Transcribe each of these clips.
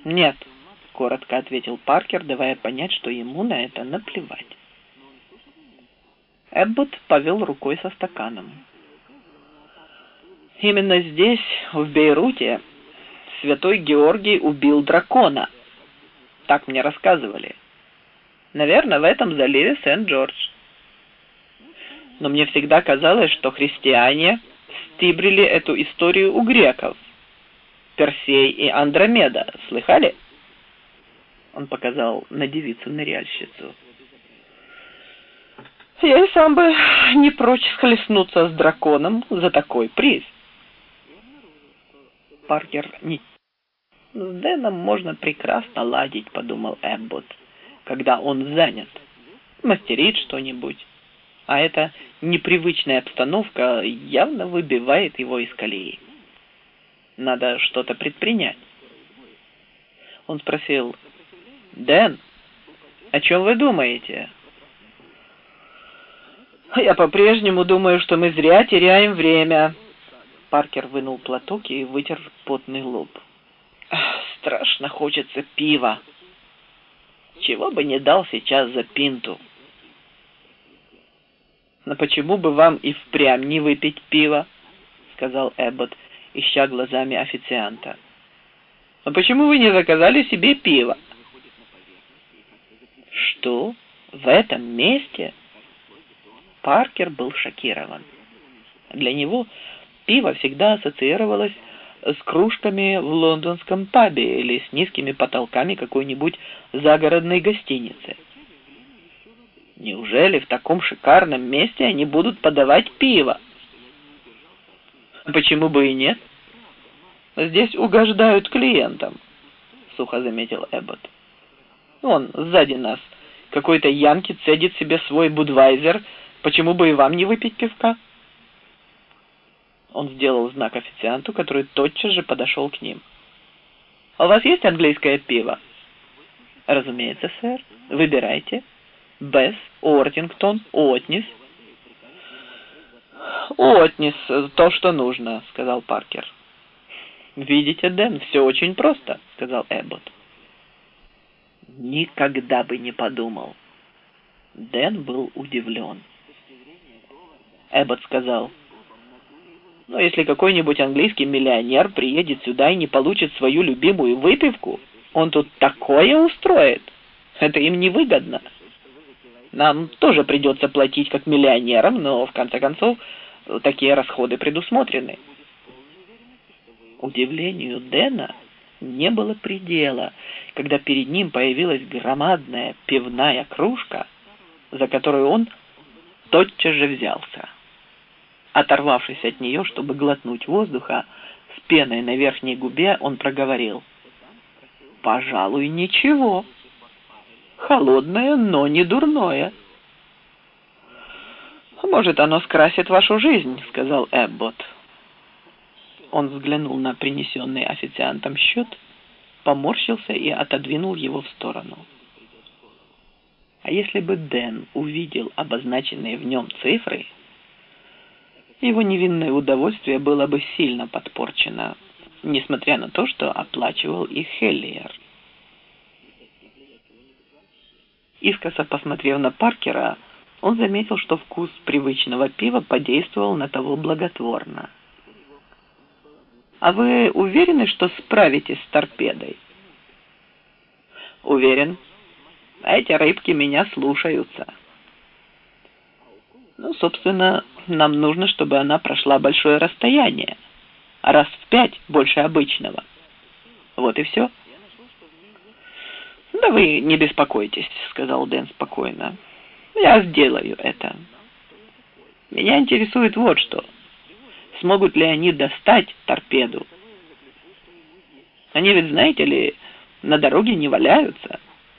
«Нет», — коротко ответил Паркер, давая понять, что ему на это наплевать. Эббот повел рукой со стаканом. «Именно здесь, в Бейруте, святой Георгий убил дракона. Так мне рассказывали. Наверное, в этом заливе Сент-Джордж. Но мне всегда казалось, что христиане стибрили эту историю у греков. Персей и Андромеда. Слыхали?» Он показал на девицу-ныряльщицу. «Я и сам бы не прочь схлестнуться с драконом за такой приз». Паркер не... «С Дэном можно прекрасно ладить», — подумал Эббот, «когда он занят, мастерит что-нибудь. А эта непривычная обстановка явно выбивает его из колеи. Надо что-то предпринять». Он спросил: «Дэн, о чем вы думаете?» «Я по-прежнему думаю, что мы зря теряем время». Паркер вынул платок и вытер потный лоб. «Страшно хочется пива. Чего бы не дал сейчас за пинту». «Но почему бы вам и впрямь не выпить пива?» — сказал Эббот, ища глазами официанта. «А почему вы не заказали себе пиво?» «Что? В этом месте?» Паркер был шокирован. Для него пиво всегда ассоциировалось с кружками в лондонском пабе или с низкими потолками какой-нибудь загородной гостиницы. Неужели в таком шикарном месте они будут подавать пиво? «Почему бы и нет? Здесь угождают клиентам», — сухо заметил Эббот. «Вон, сзади нас какой-то янки цедит себе свой будвайзер. Почему бы и вам не выпить пивка?» Он сделал знак официанту, который тотчас же подошел к ним. «У вас есть английское пиво?» «Разумеется, сэр. Выбирайте. Бесс, Ортингтон, Отнис». «Отнис, то, что нужно», — сказал Паркер. «Видите, Дэн, все очень просто», — сказал Эббот. «Никогда бы не подумал». Дэн был удивлен. Эббот сказал: «Но если какой-нибудь английский миллионер приедет сюда и не получит свою любимую выпивку, он тут такое устроит. Это им невыгодно. Нам тоже придется платить как миллионерам, но, в конце концов, такие расходы предусмотрены». Удивлению Дэна не было предела, когда перед ним появилась громадная пивная кружка, за которую он тотчас же взялся. Оторвавшись от нее, чтобы глотнуть воздуха, с пеной на верхней губе он проговорил: «Пожалуй, ничего. Холодное, но не дурное». «Может, оно скрасит вашу жизнь», — сказал Эббот. Он взглянул на принесенный официантом счет, поморщился и отодвинул его в сторону. А если бы Дэн увидел обозначенные в нем цифры, его невинное удовольствие было бы сильно подпорчено, несмотря на то, что оплачивал их Хеллиер. Искоса посмотрев на Паркера, он заметил, что вкус привычного пива подействовал на того благотворно. «А вы уверены, что справитесь с торпедой?» «Уверен. Эти рыбки меня слушаются». «Ну, собственно, нам нужно, чтобы она прошла большое расстояние, раз в 5 больше обычного. Вот и все». «Да вы не беспокойтесь», — сказал Дэн спокойно. «Я сделаю это. Меня интересует вот что. Смогут ли они достать торпеду? Они ведь, знаете ли, на дороге не валяются».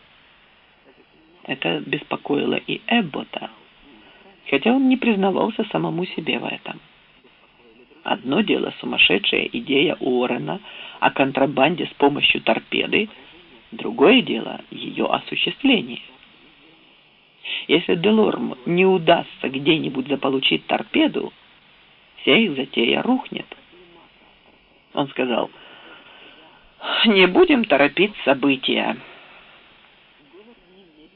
Это беспокоило и Эббота, хотя он не признавался самому себе в этом. Одно дело сумасшедшая идея Уоррена о контрабанде с помощью торпеды, другое дело ее осуществление. Если Делорм не удастся где-нибудь заполучить торпеду, вся их затея рухнет. Он сказал: Не будем торопить события.